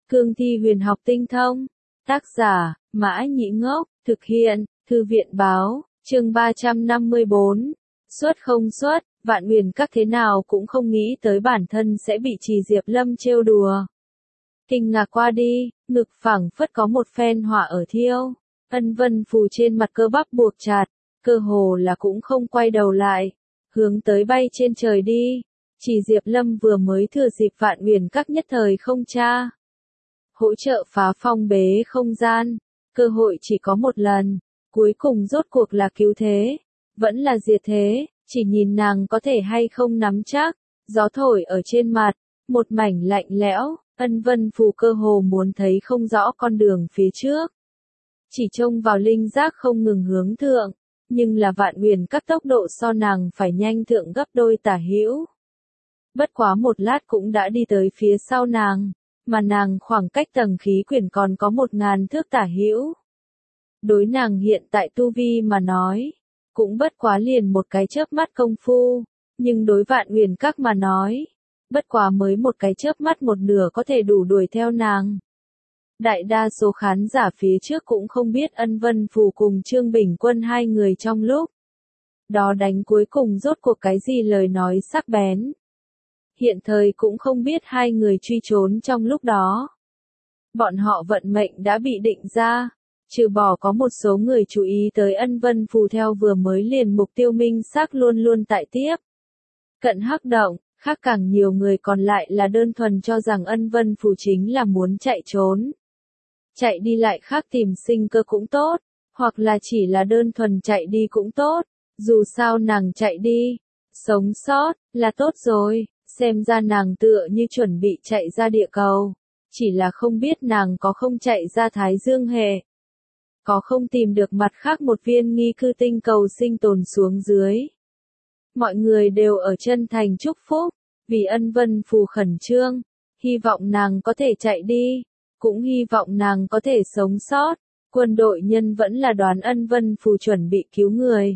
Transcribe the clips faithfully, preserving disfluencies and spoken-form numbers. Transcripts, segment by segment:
Cương thi huyền học tinh thông. Tác giả, Mã Nhĩ Ngốc, thực hiện, Thư viện Báo, chương ba trăm năm mươi bốn. Xuất không xuất, Vạn Huyền Các thế nào cũng không nghĩ tới bản thân sẽ bị Trì Diệp Lâm trêu đùa. Kinh ngạc qua đi, ngực phẳng phất có một phen hỏa ở thiêu, Ân Vân Phù trên mặt cơ bắp buộc chặt, cơ hồ là cũng không quay đầu lại, hướng tới bay trên trời đi. Trì Diệp Lâm vừa mới thừa dịp Vạn Huyền Các nhất thời không tra hỗ trợ phá phong bế không gian, cơ hội chỉ có một lần, cuối cùng rốt cuộc là cứu thế, vẫn là diệt thế, chỉ nhìn nàng có thể hay không nắm chắc. Gió thổi ở trên mặt, một mảnh lạnh lẽo, Ân Vân Phù cơ hồ muốn thấy không rõ con đường phía trước. Chỉ trông vào linh giác không ngừng hướng thượng, nhưng là Vạn Huyền Các tốc độ so nàng phải nhanh thượng gấp đôi tả hữu. Bất quá một lát cũng đã đi tới phía sau nàng, mà nàng khoảng cách tầng khí quyển còn có một ngàn thước tả hữu. Đối nàng hiện tại tu vi mà nói, cũng bất quá liền một cái chớp mắt công phu, nhưng đối Vạn Huyền Các mà nói, bất quá mới một cái chớp mắt một nửa có thể đủ đuổi theo nàng. Đại đa số khán giả phía trước cũng không biết Ân Vân Phù cùng Trương Bình Quân hai người trong lúc đó đánh cuối cùng rốt cuộc cái gì lời nói sắc bén. Hiện thời cũng không biết hai người truy trốn trong lúc đó. Bọn họ vận mệnh đã bị định ra, trừ bỏ có một số người chú ý tới Ân Vân Phù theo vừa mới liền mục tiêu minh xác luôn luôn tại tiếp. Cận hắc động, khác càng nhiều người còn lại là đơn thuần cho rằng Ân Vân Phù chính là muốn chạy trốn. Chạy đi lại khác tìm sinh cơ cũng tốt, hoặc là chỉ là đơn thuần chạy đi cũng tốt, dù sao nàng chạy đi, sống sót, là tốt rồi. Xem ra nàng tựa như chuẩn bị chạy ra địa cầu, chỉ là không biết nàng có không chạy ra Thái Dương hệ. Có không tìm được mặt khác một viên nghi cư tinh cầu sinh tồn xuống dưới. Mọi người đều ở chân thành chúc phúc, vì Ân Vân Phù khẩn trương, hy vọng nàng có thể chạy đi, cũng hy vọng nàng có thể sống sót. Quân đội nhân vẫn là đoán Ân Vân Phù chuẩn bị cứu người.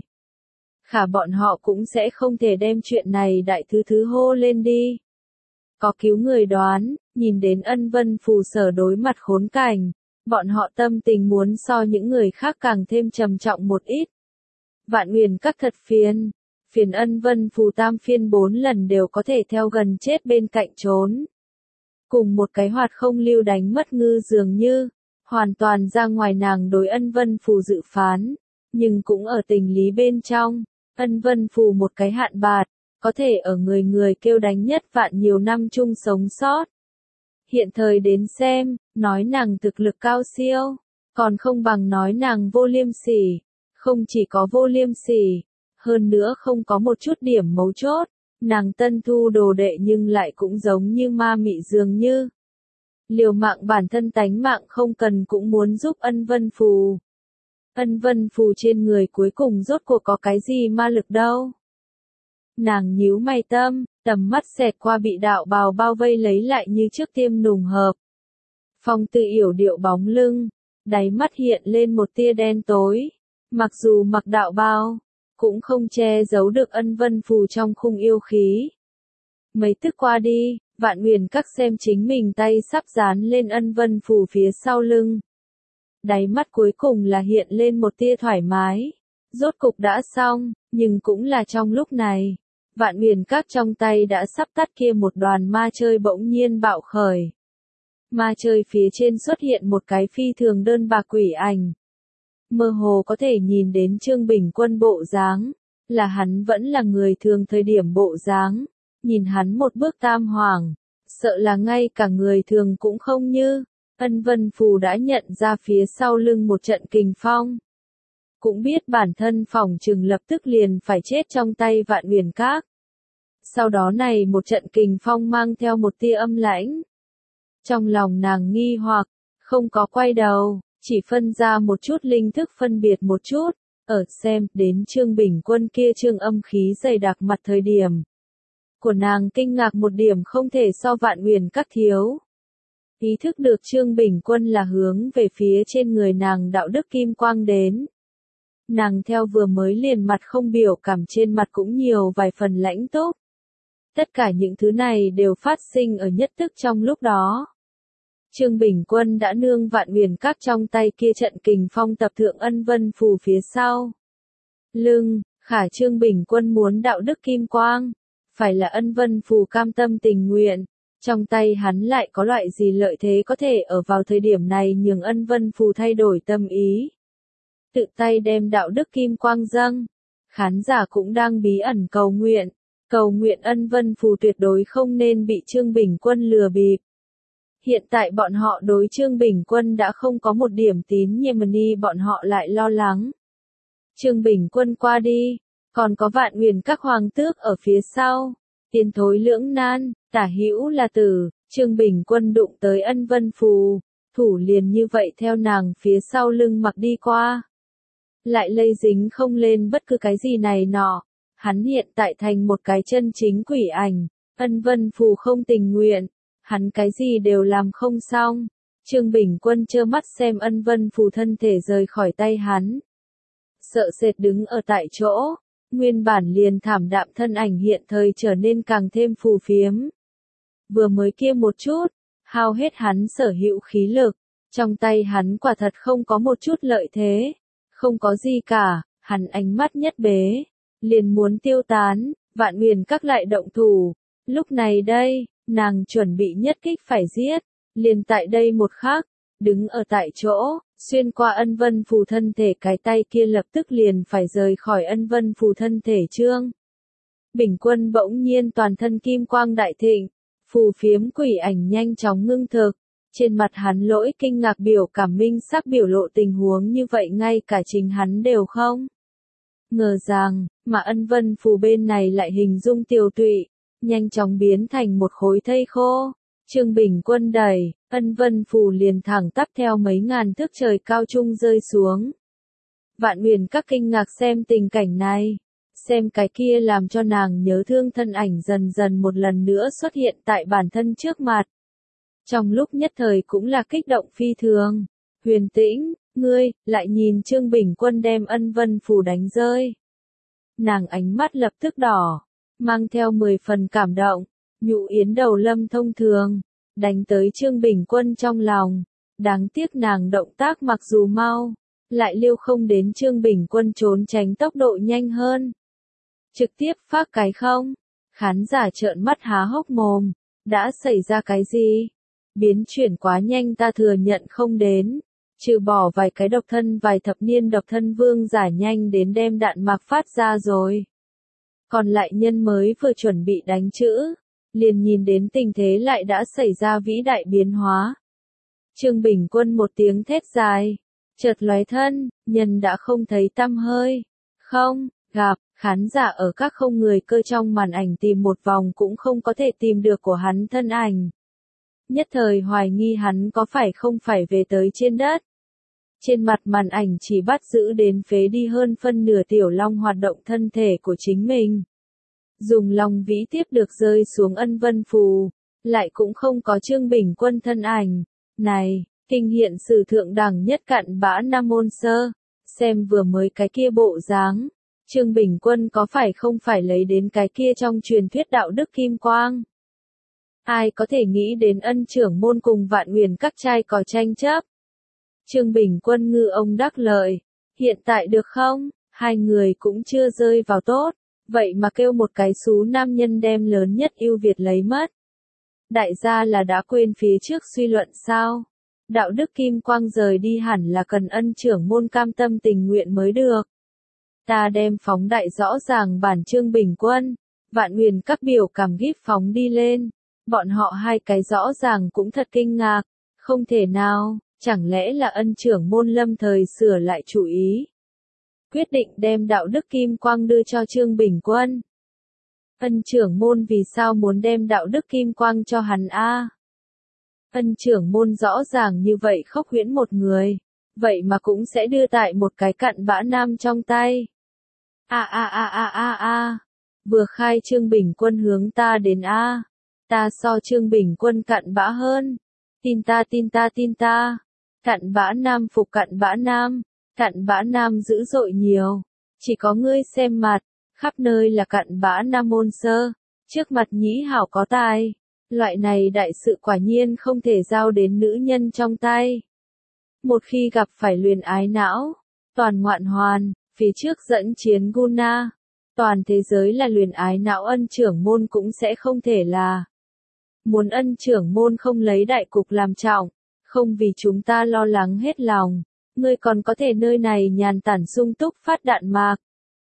Khả bọn họ cũng sẽ không thể đem chuyện này đại thứ thứ hô lên đi. Có cứu người đoán, nhìn đến Ân Vân Phù sở đối mặt khốn cảnh, bọn họ tâm tình muốn so những người khác càng thêm trầm trọng một ít. Vạn Huyền Các thật phiền, phiền Ân Vân Phù tam phiên bốn lần đều có thể theo gần chết bên cạnh trốn. Cùng một cái hoạt không lưu đánh mất ngư dường như, hoàn toàn ra ngoài nàng đối Ân Vân Phù dự phán, nhưng cũng ở tình lý bên trong. Ân Vân Phù một cái hạn bạt, có thể ở người người kêu đánh nhất vạn nhiều năm chung sống sót. Hiện thời đến xem, nói nàng thực lực cao siêu, còn không bằng nói nàng vô liêm sỉ. Không chỉ có vô liêm sỉ, hơn nữa không có một chút điểm mấu chốt, nàng tân thu đồ đệ nhưng lại cũng giống như ma mị dường như. Liều mạng bản thân tánh mạng không cần cũng muốn giúp Ân Vân Phù. Ân Vân Phù trên người cuối cùng rốt cuộc có cái gì ma lực đâu. Nàng nhíu mày tâm, tầm mắt xẹt qua bị đạo bào bao vây lấy lại như trước tiêm nùng hợp. Phong Tự yểu điệu bóng lưng, đáy mắt hiện lên một tia đen tối, mặc dù mặc đạo bào, cũng không che giấu được Ân Vân Phù trong khung yêu khí. Mấy tức qua đi, Vạn Huyền Các xem chính mình tay sắp dán lên Ân Vân Phù phía sau lưng. Đáy mắt cuối cùng là hiện lên một tia thoải mái. Rốt cục đã xong, nhưng cũng là trong lúc này, Vạn Huyền Các trong tay đã sắp tắt kia một đoàn ma chơi bỗng nhiên bạo khởi. Ma chơi phía trên xuất hiện một cái phi thường đơn bạc quỷ ảnh. Mơ hồ có thể nhìn đến Trương Bình Quân bộ dáng, là hắn vẫn là người thường thời điểm bộ dáng, nhìn hắn một bước tam hoàng, sợ là ngay cả người thường cũng không như. Ân Vân Phù đã nhận ra phía sau lưng một trận kình phong. Cũng biết bản thân phỏng chừng lập tức liền phải chết trong tay Vạn Huyền Các. Sau đó này một trận kình phong mang theo một tia âm lãnh. Trong lòng nàng nghi hoặc, không có quay đầu, chỉ phân ra một chút linh thức phân biệt một chút, ở xem đến Trương Bình Quân kia trương âm khí dày đặc mặt thời điểm. Của nàng kinh ngạc một điểm không thể so Vạn Huyền Các thiếu. Ý thức được Trương Bình Quân là hướng về phía trên người nàng đạo đức kim quang đến. Nàng theo vừa mới liền mặt không biểu cảm trên mặt cũng nhiều vài phần lãnh túc. Tất cả những thứ này đều phát sinh ở nhất tức trong lúc đó. Trương Bình Quân đã nương Vạn Huyền Các trong tay kia trận kình phong tập thượng ân vân phù phía sau. Lưng, khả Trương Bình Quân muốn đạo đức kim quang, phải là ân vân phù cam tâm tình nguyện, trong tay hắn lại có loại gì lợi thế có thể ở vào thời điểm này nhường ân vân phù thay đổi tâm ý. Tự tay đem đạo đức kim quang dâng, khán giả cũng đang bí ẩn cầu nguyện, cầu nguyện ân vân phù tuyệt đối không nên bị Trương Bình Quân lừa bịp. Hiện tại bọn họ đối Trương Bình Quân đã không có một điểm tín nhiệm ni bọn họ lại lo lắng. Trương Bình Quân qua đi, còn có Vạn Huyền Các hoàng tước ở phía sau, tiến thối lưỡng nan, tả hữu là tử, Trương Bình Quân đụng tới ân vân phù, thủ liền như vậy theo nàng phía sau lưng mặc đi qua. Lại lây dính không lên bất cứ cái gì này nọ, hắn hiện tại thành một cái chân chính quỷ ảnh, ân vân phù không tình nguyện, hắn cái gì đều làm không xong. Trương Bình Quân trơ mắt xem ân vân phù thân thể rời khỏi tay hắn. Sợ sệt đứng ở tại chỗ, nguyên bản liền thảm đạm thân ảnh hiện thời trở nên càng thêm phù phiếm. Vừa mới kia một chút, hao hết hắn sở hữu khí lực, trong tay hắn quả thật không có một chút lợi thế, không có gì cả, hắn ánh mắt nhất bế, liền muốn tiêu tán, Vạn Huyền Các lại động thủ. Lúc này đây, nàng chuẩn bị nhất kích phải giết, liền tại đây một khắc, đứng ở tại chỗ, xuyên qua ân vân phù thân thể cái tay kia lập tức liền phải rời khỏi ân vân phù thân thể Trương Bình Quân bỗng nhiên toàn thân kim quang đại thịnh, phù phiếm quỷ ảnh nhanh chóng ngưng thực, trên mặt hắn lỗi kinh ngạc biểu cảm minh sắc biểu lộ tình huống như vậy ngay cả chính hắn đều không ngờ rằng, mà ân vân phù bên này lại hình dung tiều tụy, nhanh chóng biến thành một khối thây khô. Trương Bình Quân đẩy, ân vân phù liền thẳng tắp theo mấy ngàn thước trời cao trung rơi xuống. Vạn Huyền Các kinh ngạc xem tình cảnh này, xem cái kia làm cho nàng nhớ thương thân ảnh dần dần một lần nữa xuất hiện tại bản thân trước mặt. Trong lúc nhất thời cũng là kích động phi thường. Huyền Tĩnh, ngươi, lại nhìn Trương Bình Quân đem ân vân phù đánh rơi. Nàng ánh mắt lập tức đỏ, mang theo mười phần cảm động, nhũ yến đầu lâm thông thường, đánh tới Trương Bình Quân trong lòng. Đáng tiếc nàng động tác mặc dù mau, lại liêu không đến Trương Bình Quân trốn tránh tốc độ nhanh hơn. Trực tiếp phát cái không, khán giả trợn mắt há hốc mồm, đã xảy ra cái gì? Biến chuyển quá nhanh ta thừa nhận không đến, trừ bỏ vài cái độc thân vài thập niên độc thân vương giả nhanh đến đem đạn mạc phát ra rồi. Còn lại nhân mới vừa chuẩn bị đánh chữ, liền nhìn đến tình thế lại đã xảy ra vĩ đại biến hóa. Trương Bình Quân một tiếng thét dài, chợt lóe thân, nhân đã không thấy tăm hơi. Không, gặp, khán giả ở các không người cơ trong màn ảnh tìm một vòng cũng không có thể tìm được của hắn thân ảnh. Nhất thời hoài nghi hắn có phải không phải về tới trên đất. Trên mặt màn ảnh chỉ bắt giữ đến phế đi hơn phân nửa tiểu long hoạt động thân thể của chính mình. Dùng long vĩ tiếp được rơi xuống ân vân phù, lại cũng không có Trương Bình Quân thân ảnh. Này, kinh hiện sử thượng đẳng nhất cặn bã Nam Môn Sơ, xem vừa mới cái kia bộ dáng, Trương Bình Quân có phải không phải lấy đến cái kia trong truyền thuyết đạo đức kim quang. Ai có thể nghĩ đến ân trưởng môn cùng Vạn Huyền Các trai có tranh chấp. Trương Bình Quân ngư ông đắc lợi, hiện tại được không, hai người cũng chưa rơi vào tốt, vậy mà kêu một cái xú nam nhân đem lớn nhất ưu việt lấy mất. Đại gia là đã quên phía trước suy luận sao? Đạo đức kim quang rời đi hẳn là cần ân trưởng môn cam tâm tình nguyện mới được. Ta đem phóng đại rõ ràng bản Trương Bình Quân, Vạn Huyền Các biểu cảm gíp phóng đi lên. Bọn họ hai cái rõ ràng cũng thật kinh ngạc, không thể nào, chẳng lẽ là ân trưởng môn lâm thời sửa lại chủ ý. Quyết định đem đạo đức kim quang đưa cho Trương Bình Quân. Ân trưởng môn vì sao muốn đem đạo đức kim quang cho hắn a? Ân trưởng môn rõ ràng như vậy khóc huyễn một người, vậy mà cũng sẽ đưa tại một cái cặn bã nam trong tay. A a a a a a, vừa khai Trương Bình Quân hướng ta đến a. Ta so Trương Bình Quân cặn bã hơn. Tin ta tin ta tin ta. Cặn bã nam phục cặn bã nam. Cặn bã nam dữ dội nhiều. Chỉ có ngươi xem mặt. Khắp nơi là cặn bã Nam Môn Sơ. Trước mặt nhĩ hảo có tài. Loại này đại sự quả nhiên không thể giao đến nữ nhân trong tay. Một khi gặp phải luyến ái não, toàn ngoạn hoàn, phía trước dẫn chiến Guna, toàn thế giới là luyến ái não ân trưởng môn cũng sẽ không thể là. Muốn ân trưởng môn không lấy đại cục làm trọng, không vì chúng ta lo lắng hết lòng, ngươi còn có thể nơi này nhàn tản sung túc phát đạn mạc.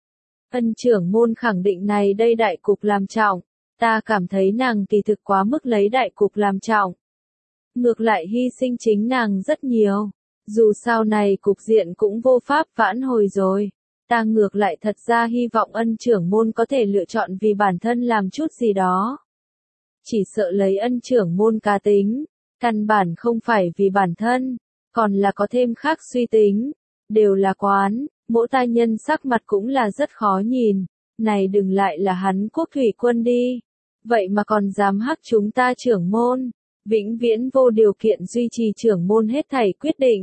Ân trưởng môn khẳng định này đây đại cục làm trọng, ta cảm thấy nàng kỳ thực quá mức lấy đại cục làm trọng. Ngược lại hy sinh chính nàng rất nhiều, dù sau này cục diện cũng vô pháp vãn hồi rồi. Ta ngược lại thật ra hy vọng ân trưởng môn có thể lựa chọn vì bản thân làm chút gì đó. Chỉ sợ lấy ân trưởng môn cá tính, căn bản không phải vì bản thân, còn là có thêm khác suy tính, đều là quán, mỗi tai nhân sắc mặt cũng là rất khó nhìn, này đừng lại là hắn quốc thủy quân đi, vậy mà còn dám hắc chúng ta trưởng môn, vĩnh viễn vô điều kiện duy trì trưởng môn hết thảy quyết định.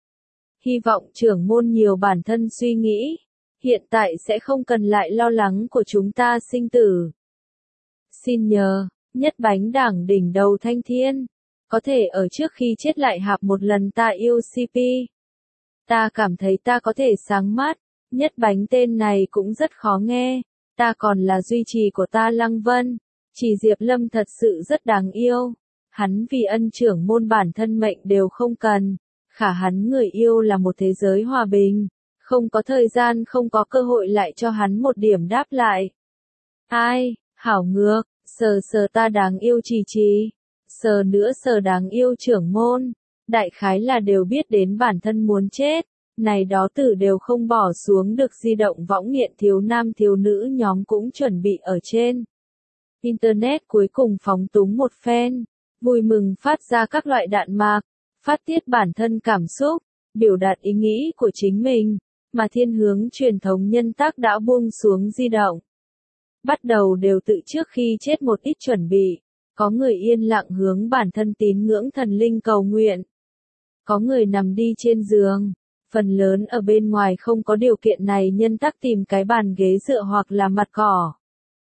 Hy vọng trưởng môn nhiều bản thân suy nghĩ, hiện tại sẽ không cần lại lo lắng của chúng ta sinh tử. Xin nhờ, nhất bánh đảng đỉnh đầu thanh thiên, có thể ở trước khi chết lại hạp một lần ta yêu xê pê. Ta cảm thấy ta có thể sáng mắt, nhất bánh tên này cũng rất khó nghe, ta còn là duy trì của ta Lăng Vân, chỉ Diệp Lâm thật sự rất đáng yêu, hắn vì ân trưởng môn bản thân mệnh đều không cần, khả hắn người yêu là một thế giới hòa bình, không có thời gian không có cơ hội lại cho hắn một điểm đáp lại. Ai, hảo ngược, sờ sờ ta đáng yêu trì trì, sờ nữa sờ đáng yêu trưởng môn, đại khái là đều biết đến bản thân muốn chết, này đó tử đều không bỏ xuống được di động võng nghiện thiếu nam thiếu nữ nhóm cũng chuẩn bị ở trên. Internet cuối cùng phóng túng một phen, vui mừng phát ra các loại đạn mạc, phát tiết bản thân cảm xúc, biểu đạt ý nghĩ của chính mình, mà thiên hướng truyền thống nhân tác đã buông xuống di động. Bắt đầu đều tự trước khi chết một ít chuẩn bị, có người yên lặng hướng bản thân tín ngưỡng thần linh cầu nguyện. Có người nằm đi trên giường, phần lớn ở bên ngoài không có điều kiện này nhân tác tìm cái bàn ghế dựa hoặc là mặt cỏ.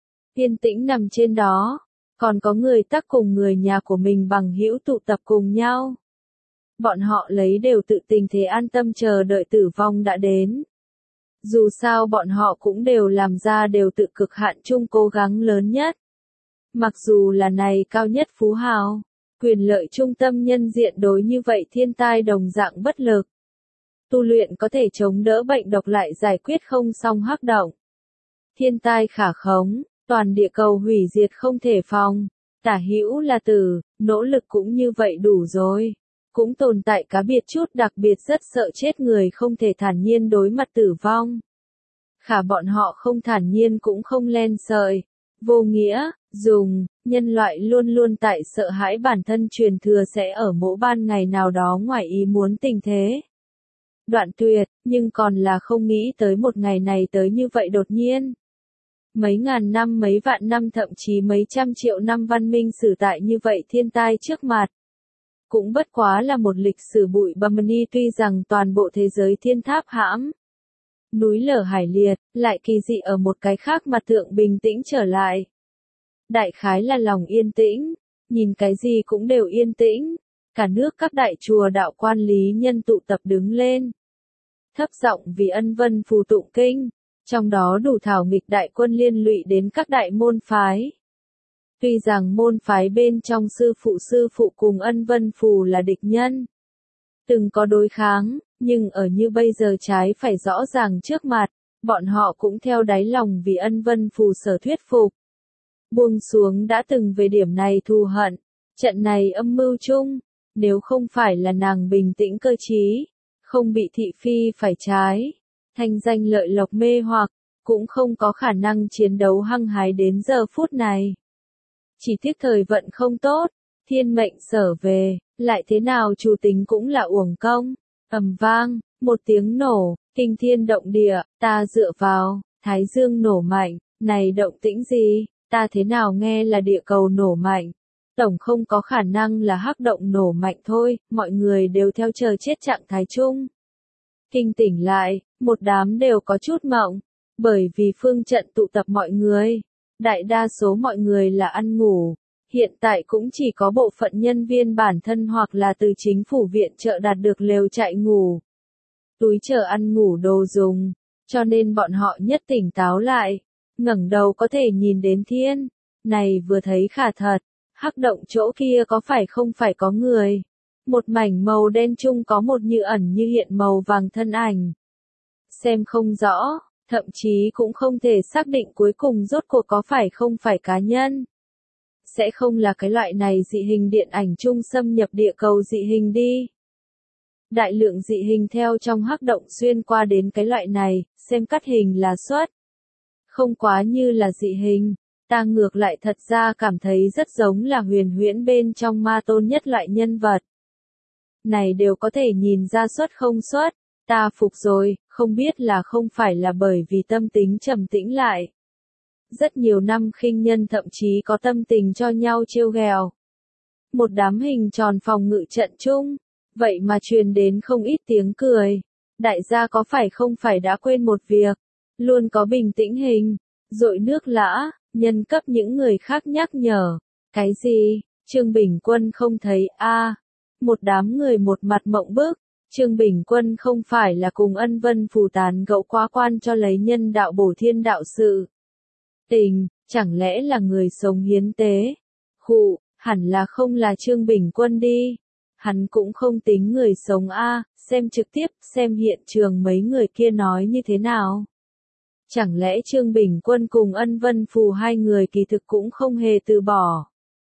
Yên tĩnh nằm trên đó, còn có người tác cùng người nhà của mình bằng hữu tụ tập cùng nhau. Bọn họ lấy đều tự tình thế an tâm chờ đợi tử vong đã đến. Dù sao bọn họ cũng đều làm ra đều tự cực hạn chung cố gắng lớn nhất. Mặc dù là này cao nhất phú hào, quyền lợi trung tâm nhân diện đối như vậy thiên tai đồng dạng bất lực. Tu luyện có thể chống đỡ bệnh độc lại giải quyết không xong hắc động. Thiên tai khả khống, toàn địa cầu hủy diệt không thể phòng, tả hữu là tử, nỗ lực cũng như vậy đủ rồi. Cũng tồn tại cá biệt chút đặc biệt rất sợ chết người không thể thản nhiên đối mặt tử vong. Khả bọn họ không thản nhiên cũng không len sợi, vô nghĩa, dùng, nhân loại luôn luôn tại sợ hãi bản thân truyền thừa sẽ ở mỗi ban ngày nào đó ngoài ý muốn tình thế. Đoạn tuyệt, nhưng còn là không nghĩ tới một ngày này tới như vậy đột nhiên. Mấy ngàn năm mấy vạn năm thậm chí mấy trăm triệu năm văn minh sử tại như vậy thiên tai trước mặt. Cũng bất quá là một lịch sử bụi bặm ni tuy rằng toàn bộ thế giới thiên tháp hãm. Núi lở hải liệt, lại kỳ dị ở một cái khác mặt thượng bình tĩnh trở lại. Đại khái là lòng yên tĩnh, nhìn cái gì cũng đều yên tĩnh, cả nước các đại chùa đạo quan lý nhân tụ tập đứng lên. Thấp giọng vì ân vân phù tụng kinh, trong đó đủ thảo nghịch đại quân liên lụy đến các đại môn phái. Tuy rằng môn phái bên trong sư phụ sư phụ cùng ân vân phù là địch nhân. Từng có đối kháng, nhưng ở như bây giờ trái phải rõ ràng trước mặt, bọn họ cũng theo đáy lòng vì ân vân phù sở thuyết phục. Buông xuống đã từng về điểm này thù hận, trận này âm mưu chung, nếu không phải là nàng bình tĩnh cơ trí, không bị thị phi phải trái, thanh danh lợi lộc mê hoặc, cũng không có khả năng chiến đấu hăng hái đến giờ phút này. Chỉ tiếc thời vận không tốt, thiên mệnh sở về, lại thế nào chủ tính cũng là uổng công. Ầm vang, một tiếng nổ, kinh thiên động địa, ta dựa vào, thái dương nổ mạnh, này động tĩnh gì, ta thế nào nghe là địa cầu nổ mạnh. Tổng không có khả năng là hắc động nổ mạnh thôi, mọi người đều theo chờ chết trạng thái chung. Kinh tỉnh lại, một đám đều có chút mộng, bởi vì phương trận tụ tập mọi người. Đại đa số mọi người là ăn ngủ, hiện tại cũng chỉ có bộ phận nhân viên bản thân hoặc là từ chính phủ viện trợ đạt được lều trại ngủ, túi chở ăn ngủ đồ dùng, cho nên bọn họ nhất tỉnh táo lại, ngẩng đầu có thể nhìn đến thiên, này vừa thấy khả thật, hắc động chỗ kia có phải không phải có người, một mảnh màu đen chung có một như ẩn như hiện màu vàng thân ảnh, xem không rõ, thậm chí cũng không thể xác định cuối cùng rốt cuộc có phải không phải cá nhân. Sẽ không là cái loại này dị hình điện ảnh chung xâm nhập địa cầu dị hình đi. Đại lượng dị hình theo trong hắc động xuyên qua đến cái loại này, xem cắt hình là xuất. Không quá như là dị hình, ta ngược lại thật ra cảm thấy rất giống là huyền huyễn bên trong ma tôn nhất loại nhân vật. Này đều có thể nhìn ra xuất không xuất, ta phục rồi, không biết là không phải là bởi vì tâm tính trầm tĩnh lại. Rất nhiều năm khinh nhân thậm chí có tâm tình cho nhau trêu ghẹo. Một đám hình tròn phòng ngự trận chung, vậy mà truyền đến không ít tiếng cười. Đại gia có phải không phải đã quên một việc, luôn có bình tĩnh hình, dội nước lã, nhân cấp những người khác nhắc nhở. Cái gì? Trương Bình Quân không thấy a? À, một đám người một mặt mộng bức. Trương Bình Quân không phải là cùng Ân Vân phù tán gẫu quá quan cho lấy nhân đạo bổ thiên đạo sự tình, chẳng lẽ là người sống hiến tế? Khụ, hẳn là không là Trương Bình Quân đi. Hắn cũng không tính người sống a, à, xem trực tiếp, xem hiện trường mấy người kia nói như thế nào. Chẳng lẽ Trương Bình Quân cùng Ân Vân phù hai người kỳ thực cũng không hề từ bỏ,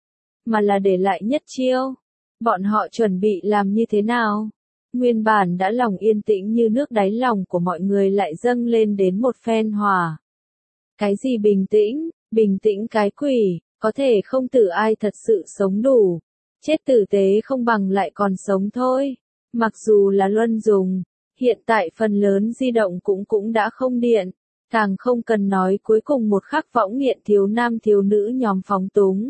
mà là để lại nhất chiêu. Bọn họ chuẩn bị làm như thế nào? Nguyên bản đã lòng yên tĩnh như nước đáy lòng của mọi người lại dâng lên đến một phen hỏa. Cái gì bình tĩnh, bình tĩnh cái quỷ, có thể không tử ai thật sự sống đủ. Chết tử tế không bằng lại còn sống thôi. Mặc dù là luân dùng, hiện tại phần lớn di động cũng cũng đã không điện. Càng không cần nói cuối cùng một khắc võng nghiện thiếu nam thiếu nữ nhóm phóng túng.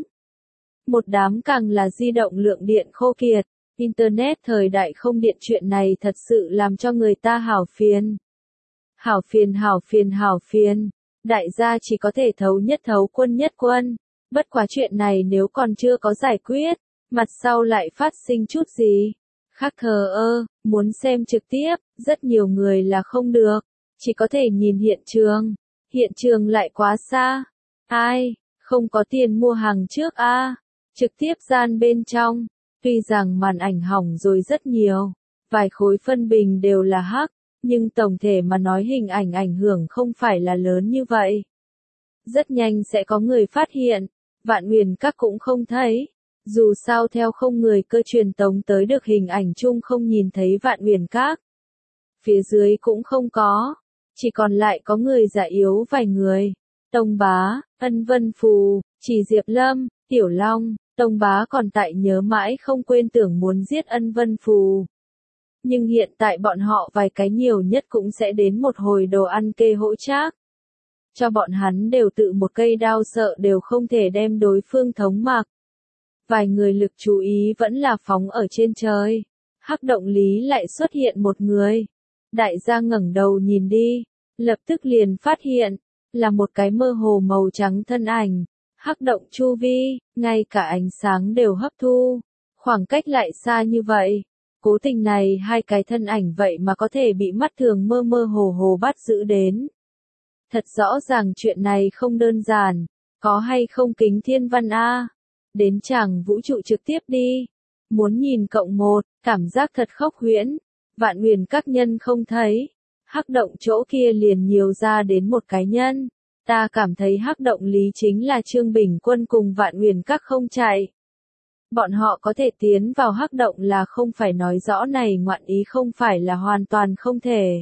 Một đám càng là di động lượng điện khô kiệt. Internet thời đại không điện chuyện này thật sự làm cho người ta hảo phiền. Hảo phiền hảo phiền hảo phiền. Đại gia chỉ có thể thấu nhất thấu quân nhất quân. Bất quá chuyện này nếu còn chưa có giải quyết, mặt sau lại phát sinh chút gì. Khác thờ ơ, muốn xem trực tiếp, rất nhiều người là không được. Chỉ có thể nhìn hiện trường. Hiện trường lại quá xa. Ai, không có tiền mua hàng trước a à? Trực tiếp gian bên trong. Tuy rằng màn ảnh hỏng rồi rất nhiều, vài khối phân bình đều là hắc, nhưng tổng thể mà nói hình ảnh ảnh hưởng không phải là lớn như vậy. Rất nhanh sẽ có người phát hiện, Vạn Huyền Các cũng không thấy. Dù sao theo không người cơ truyền tống tới được hình ảnh chung không nhìn thấy Vạn Huyền Các. Phía dưới cũng không có, chỉ còn lại có người giả yếu vài người. Tông Bá, Ân Vân Phù, Chỉ Diệp Lâm, Tiểu Long. Tông Bá còn tại nhớ mãi không quên tưởng muốn giết Ân Vân Phù. Nhưng hiện tại bọn họ vài cái nhiều nhất cũng sẽ đến một hồi đồ ăn kê hỗ trác. Cho bọn hắn đều tự một cây đao sợ đều không thể đem đối phương thống mặc. Vài người lực chú ý vẫn là phóng ở trên trời. Hắc động lý lại xuất hiện một người. Đại gia ngẩng đầu nhìn đi, lập tức liền phát hiện, là một cái mơ hồ màu trắng thân ảnh. Hắc động chu vi, ngay cả ánh sáng đều hấp thu, khoảng cách lại xa như vậy. Cố tình này hai cái thân ảnh vậy mà có thể bị mắt thường mơ mơ hồ hồ bắt giữ đến. Thật rõ ràng chuyện này không đơn giản, có hay không kính thiên văn a? Đến chàng vũ trụ trực tiếp đi. Muốn nhìn cộng một, cảm giác thật khốc huyễn. Vạn Huyền Các nhân không thấy. Hắc động chỗ kia liền nhiều ra đến một cái nhân. Ta cảm thấy hắc động lý chính là Trương Bình Quân cùng Vạn Huyền Các không chạy. Bọn họ có thể tiến vào hắc động là không phải nói rõ này ngoạn ý không phải là hoàn toàn không thể.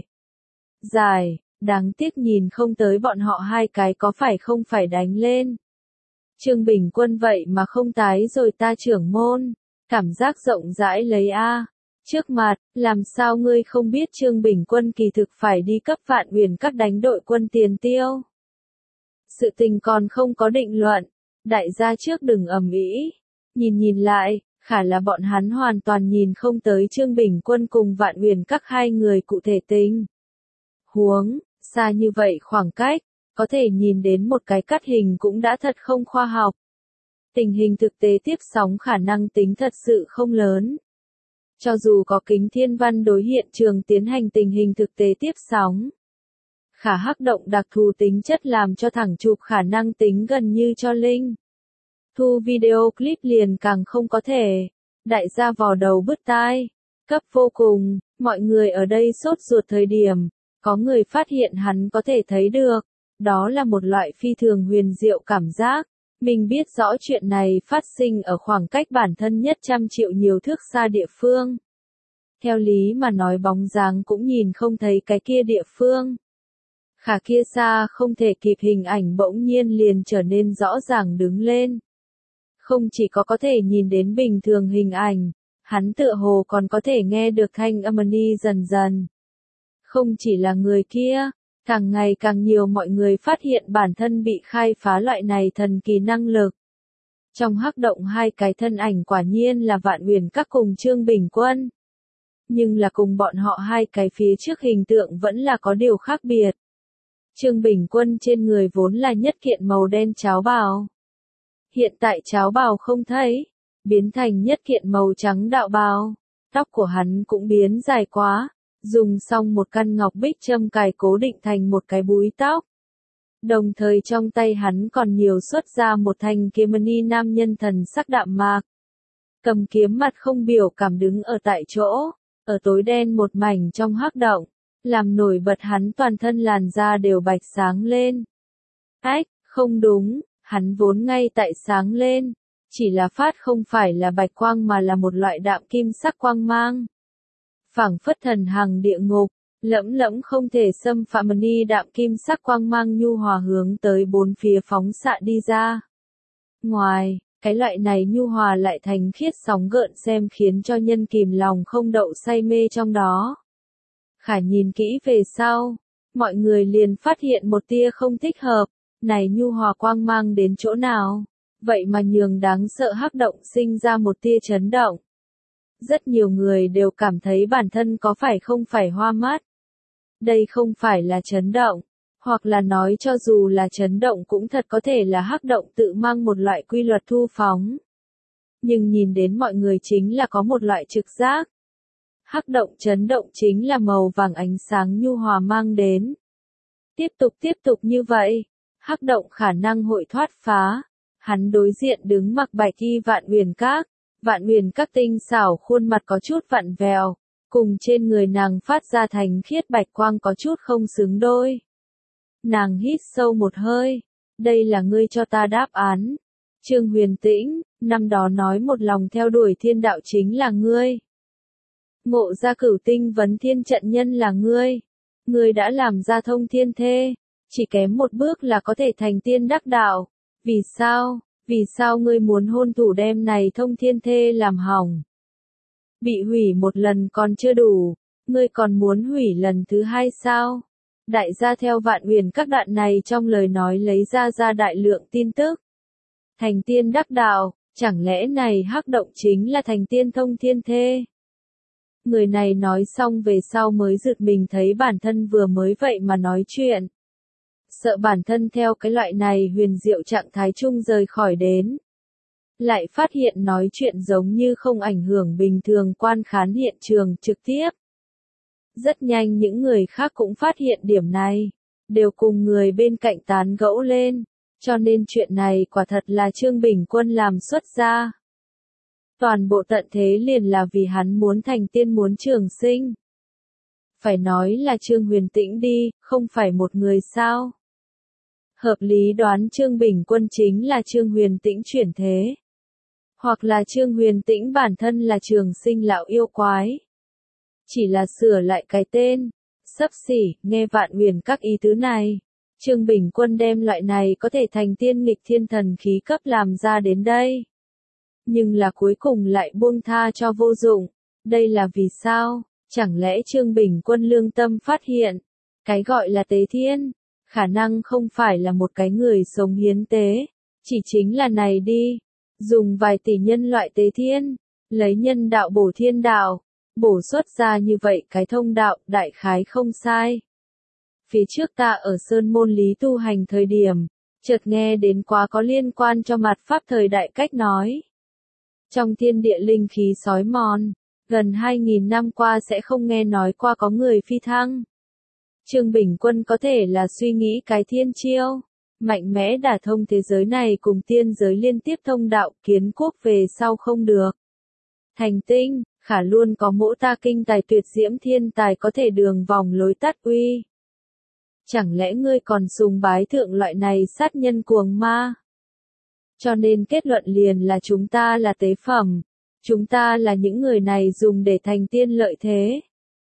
Dài, đáng tiếc nhìn không tới bọn họ hai cái có phải không phải đánh lên. Trương Bình Quân vậy mà không tái rồi ta trưởng môn, cảm giác rộng rãi lấy a. Trước mặt, làm sao ngươi không biết Trương Bình Quân kỳ thực phải đi cấp Vạn Huyền Các đánh đội quân tiền tiêu. Sự tình còn không có định luận, đại gia trước đừng ầm ĩ. Nhìn nhìn lại, khả là bọn hắn hoàn toàn nhìn không tới Trương Bình Quân cùng Vạn Huyền Các hai người cụ thể tình huống, xa như vậy khoảng cách, có thể nhìn đến một cái cắt hình cũng đã thật không khoa học. Tình hình thực tế tiếp sóng khả năng tính thật sự không lớn. Cho dù có kính thiên văn đối hiện trường tiến hành tình hình thực tế tiếp sóng, khả hắc động đặc thù tính chất làm cho thẳng chụp khả năng tính gần như cho linh. Thu video clip liền càng không có thể. Đại gia vò đầu bứt tai. Cấp vô cùng, mọi người ở đây sốt ruột thời điểm, có người phát hiện hắn có thể thấy được. Đó là một loại phi thường huyền diệu cảm giác. Mình biết rõ chuyện này phát sinh ở khoảng cách bản thân nhất trăm triệu nhiều thước xa địa phương. Theo lý mà nói bóng dáng cũng nhìn không thấy cái kia địa phương. Khả kia xa không thể kịp hình ảnh bỗng nhiên liền trở nên rõ ràng đứng lên. Không chỉ có có thể nhìn đến bình thường hình ảnh, hắn tựa hồ còn có thể nghe được thanh âm ni dần dần. Không chỉ là người kia, càng ngày càng nhiều mọi người phát hiện bản thân bị khai phá loại này thần kỳ năng lực. Trong hắc động hai cái thân ảnh quả nhiên là Vạn Uyển Các cùng Trương Bình Quân. Nhưng là cùng bọn họ hai cái phía trước hình tượng vẫn là có điều khác biệt. Trương Bình Quân trên người vốn là nhất kiện màu đen cháo bào. Hiện tại cháo bào không thấy, biến thành nhất kiện màu trắng đạo bào. Tóc của hắn cũng biến dài quá, dùng xong một căn ngọc bích châm cài cố định thành một cái búi tóc. Đồng thời trong tay hắn còn nhiều xuất ra một thanh kiếm ni nam nhân thần sắc đạm mạc. Cầm kiếm mặt không biểu cảm đứng ở tại chỗ, ở tối đen một mảnh trong hắc động, làm nổi bật hắn toàn thân làn da đều bạch sáng lên. Ách, không đúng, hắn vốn ngay tại sáng lên, chỉ là phát không phải là bạch quang mà là một loại đạm kim sắc quang mang. Phảng phất thần hằng địa ngục, lẫm lẫm không thể xâm phạm ni đạm kim sắc quang mang nhu hòa hướng tới bốn phía phóng xạ đi ra. Ngoài, cái loại này nhu hòa lại thành khiết sóng gợn xem khiến cho nhân kìm lòng không đậu say mê trong đó. Khả nhìn kỹ về sau, mọi người liền phát hiện một tia không thích hợp, này nhu hòa quang mang đến chỗ nào, vậy mà nhường đáng sợ hắc động sinh ra một tia chấn động. Rất nhiều người đều cảm thấy bản thân có phải không phải hoa mắt. Đây không phải là chấn động, hoặc là nói cho dù là chấn động cũng thật có thể là hắc động tự mang một loại quy luật thu phóng. Nhưng nhìn đến mọi người chính là có một loại trực giác. Hắc động chấn động chính là màu vàng ánh sáng nhu hòa mang đến. Tiếp tục tiếp tục như vậy, hắc động khả năng hội thoát phá. Hắn đối diện đứng mặc bạch y Vạn Uyển Các, Vạn Uyển Các tinh xảo khuôn mặt có chút vặn vẹo, cùng trên người nàng phát ra thành khiết bạch quang có chút không xứng đôi. Nàng hít sâu một hơi, đây là ngươi cho ta đáp án. Trương Huyền Tĩnh, năm đó nói một lòng theo đuổi thiên đạo chính là ngươi. Ngộ ra cửu tinh vấn thiên trận nhân là ngươi. Ngươi đã làm ra thông thiên thê, chỉ kém một bước là có thể thành tiên đắc đạo. Vì sao, vì sao ngươi muốn hôn thủ đem này thông thiên thê làm hỏng? Bị hủy một lần còn chưa đủ, ngươi còn muốn hủy lần thứ hai sao? Đại gia theo Vạn Uyển Các đoạn này trong lời nói lấy ra ra đại lượng tin tức. Thành tiên đắc đạo, chẳng lẽ này hắc động chính là thành tiên thông thiên thê? Người này nói xong về sau mới giật mình thấy bản thân vừa mới vậy mà nói chuyện. Sợ bản thân theo cái loại này huyền diệu trạng thái chung rời khỏi đến. Lại phát hiện nói chuyện giống như không ảnh hưởng bình thường quan khán hiện trường trực tiếp. Rất nhanh những người khác cũng phát hiện điểm này, đều cùng người bên cạnh tán gẫu lên, cho nên chuyện này quả thật là Trương Bình Quân làm xuất ra. Toàn bộ tận thế liền là vì hắn muốn thành tiên muốn trường sinh. Phải nói là Trương Huyền Tĩnh đi, không phải một người sao. Hợp lý đoán Trương Bình Quân chính là Trương Huyền Tĩnh chuyển thế. Hoặc là Trương Huyền Tĩnh bản thân là trường sinh lão yêu quái. Chỉ là sửa lại cái tên. Xấp xỉ, nghe Vạn Uyển Các ý tứ này. Trương Bình Quân đem loại này có thể thành tiên nghịch thiên thần khí cấp làm ra đến đây. Nhưng là cuối cùng lại buông tha cho vô dụng. Đây là vì sao? Chẳng lẽ Trương Bình Quân lương tâm phát hiện, cái gọi là tế thiên, khả năng không phải là một cái người sống hiến tế, chỉ chính là này đi, dùng vài tỷ nhân loại tế thiên, lấy nhân đạo bổ thiên đạo, bổ xuất ra như vậy cái thông đạo, đại khái không sai. Phía trước ta ở Sơn Môn Lý tu hành thời điểm, Chợt nghe đến quá có liên quan cho mặt pháp thời đại cách nói. Trong thiên địa linh khí sói mòn, gần hai nghìn năm qua sẽ không nghe nói qua có người phi thăng. Trương Bình Quân có thể là suy nghĩ cái thiên chiêu, mạnh mẽ đả thông thế giới này cùng tiên giới liên tiếp thông đạo kiến quốc về sau không được. Thành tinh, khả luôn có mỗ ta kinh tài tuyệt diễm thiên tài có thể đường vòng lối tắt uy. Chẳng lẽ ngươi còn sùng bái thượng loại này sát nhân cuồng ma? Cho nên kết luận liền là chúng ta là tế phẩm, chúng ta là những người này dùng để thành tiên lợi thế.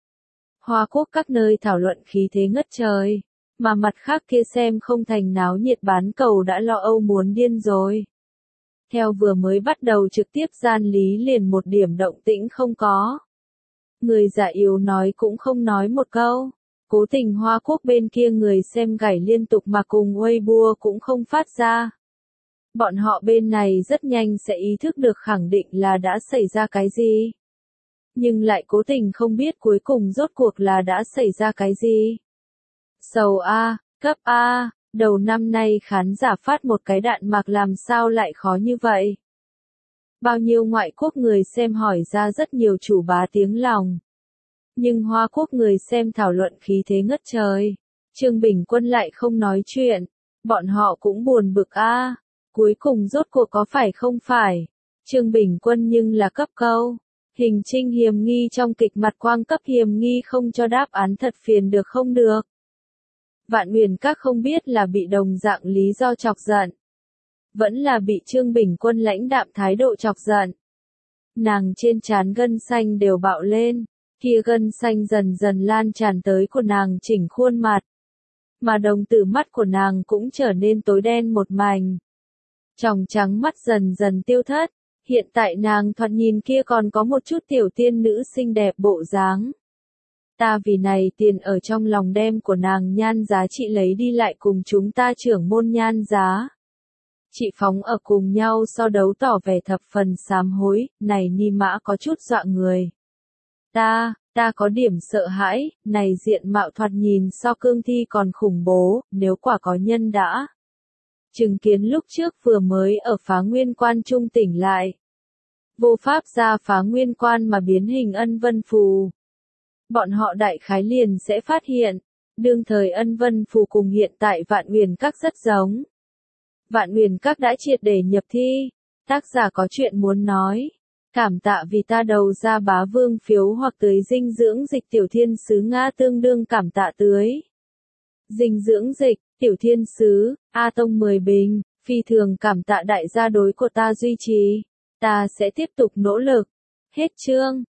Hoa Quốc các nơi thảo luận khí thế ngất trời, mà mặt khác kia xem không thành náo nhiệt bán cầu đã lo âu muốn điên rồi. Theo vừa mới bắt đầu trực tiếp gian lý liền một điểm động tĩnh không có. Người già yếu nói cũng không nói một câu. Cố tình Hoa Quốc bên kia người xem gảy liên tục mà cùng Weibo cũng không phát ra. Bọn họ bên này rất nhanh sẽ ý thức được khẳng định là đã xảy ra cái gì. Nhưng lại cố tình không biết cuối cùng rốt cuộc là đã xảy ra cái gì. Sầu A, cấp A, đầu năm nay khán giả phát một cái đạn mạc làm sao lại khó như vậy. Bao nhiêu ngoại quốc người xem hỏi ra rất nhiều chủ bá tiếng lòng. Nhưng Hoa Quốc người xem thảo luận khí thế ngất trời. Trương Bình Quân lại không nói chuyện. Bọn họ cũng buồn bực a. Cuối cùng rốt cuộc có phải không phải. Trương Bình Quân nhưng là cấp câu. Hình trinh hiềm nghi trong kịch mặt quang cấp hiềm nghi không cho đáp án thật phiền được không được. Vạn Huyền Các không biết là bị đồng dạng lý do chọc giận. Vẫn là bị Trương Bình Quân lãnh đạm thái độ chọc giận. Nàng trên trán gân xanh đều bạo lên. Kia gân xanh dần dần lan tràn tới của nàng chỉnh khuôn mặt. Mà đồng tử mắt của nàng cũng trở nên tối đen một mảnh. Tròng trắng mắt dần dần tiêu thất. Hiện tại nàng thoạt nhìn kia còn có một chút tiểu tiên nữ xinh đẹp bộ dáng. Ta vì này tiền ở trong lòng đem của nàng nhan giá trị lấy đi lại cùng chúng ta trưởng môn nhan giá. Chị phóng ở cùng nhau so đấu tỏ vẻ thập phần sám hối, này ni mã có chút dọa người. Ta, ta có điểm sợ hãi, này diện mạo thoạt nhìn so cương thi còn khủng bố, nếu quả có nhân đã. Chứng kiến lúc trước vừa mới ở phá nguyên quan trung tỉnh lại. Vô pháp ra phá nguyên quan mà biến hình ân vân phù. Bọn họ đại khái liền sẽ phát hiện, đương thời ân vân phù cùng hiện tại Vạn Huyền Các rất giống. Vạn Huyền Các đã triệt để nhập thi, tác giả có chuyện muốn nói. Cảm tạ vì ta đầu ra bá vương phiếu hoặc tưới dinh dưỡng dịch tiểu thiên sứ Nga tương đương cảm tạ tưới. Dinh dưỡng dịch, tiểu thiên sứ, A Tông mười bình, phi thường cảm tạ đại gia đối của ta duy trì. Ta sẽ tiếp tục nỗ lực. Hết chương.